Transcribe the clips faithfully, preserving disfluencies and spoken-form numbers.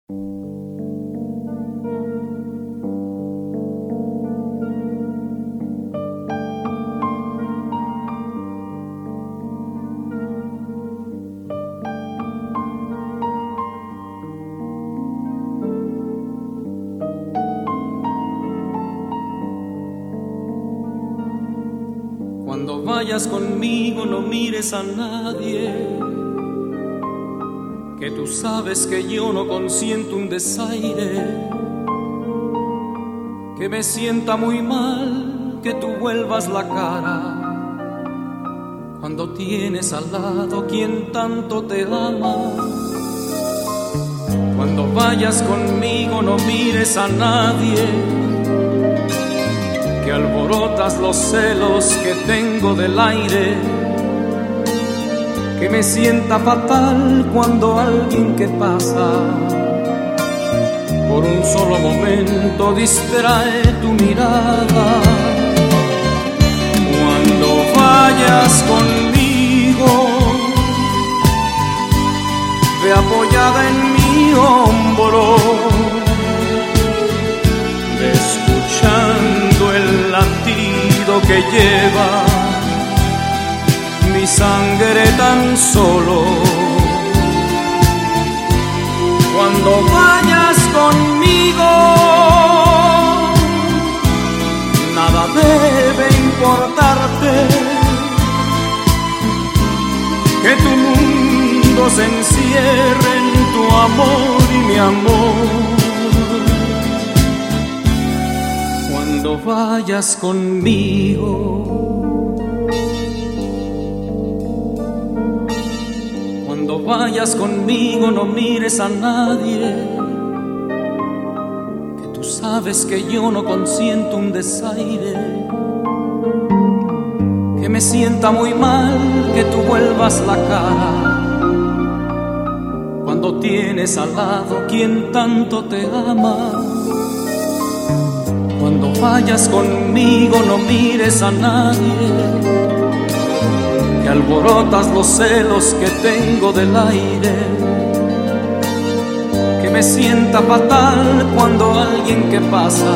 Cuando vayas conmigo no mires a nadie, que tú sabes que yo no consiento un desaire, que me sienta muy mal que tú vuelvas la cara cuando tienes al lado quien tanto te ama. Cuando vayas conmigo no mires a nadie, que alborotas los celos que tengo del aire, que me sienta fatal cuando alguien que pasa por un solo momento distrae tu mirada. Cuando vayas conmigo, ve apoyada en mi hombro, ve escuchando el latido que lleva mi sangre tan solo. Cuando vayas conmigo, nada debe importarte, que tu mundo se encierre en tu amor y mi amor. Cuando vayas conmigo, cuando vayas conmigo no mires a nadie, que tú sabes que yo no consiento un desaire, que me sienta muy mal que tú vuelvas la cara cuando tienes al lado quien tanto te ama. Cuando vayas conmigo no mires a nadie, que alborotas los celos que tengo del aire, que me sienta fatal cuando alguien que pasa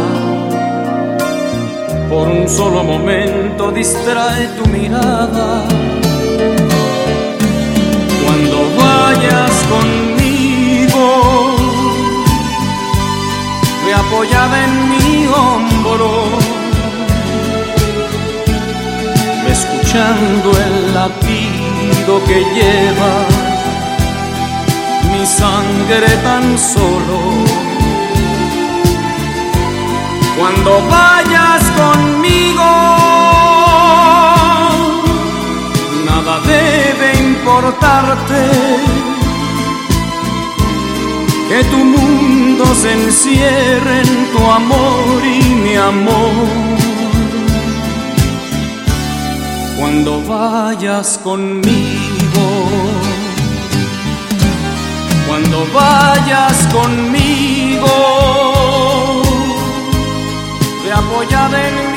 por un solo momento distrae tu mirada. Cuando vayas conmigo, ve apoyada en mi hombro, ve escuchando el latido que lleva mi sangre tan solo. Cuando vayas conmigo, nada debe importarte, que tu mundo se encierre en tu amor y mi amor. Cuando vayas conmigo, cuando vayas conmigo, ve apoyada en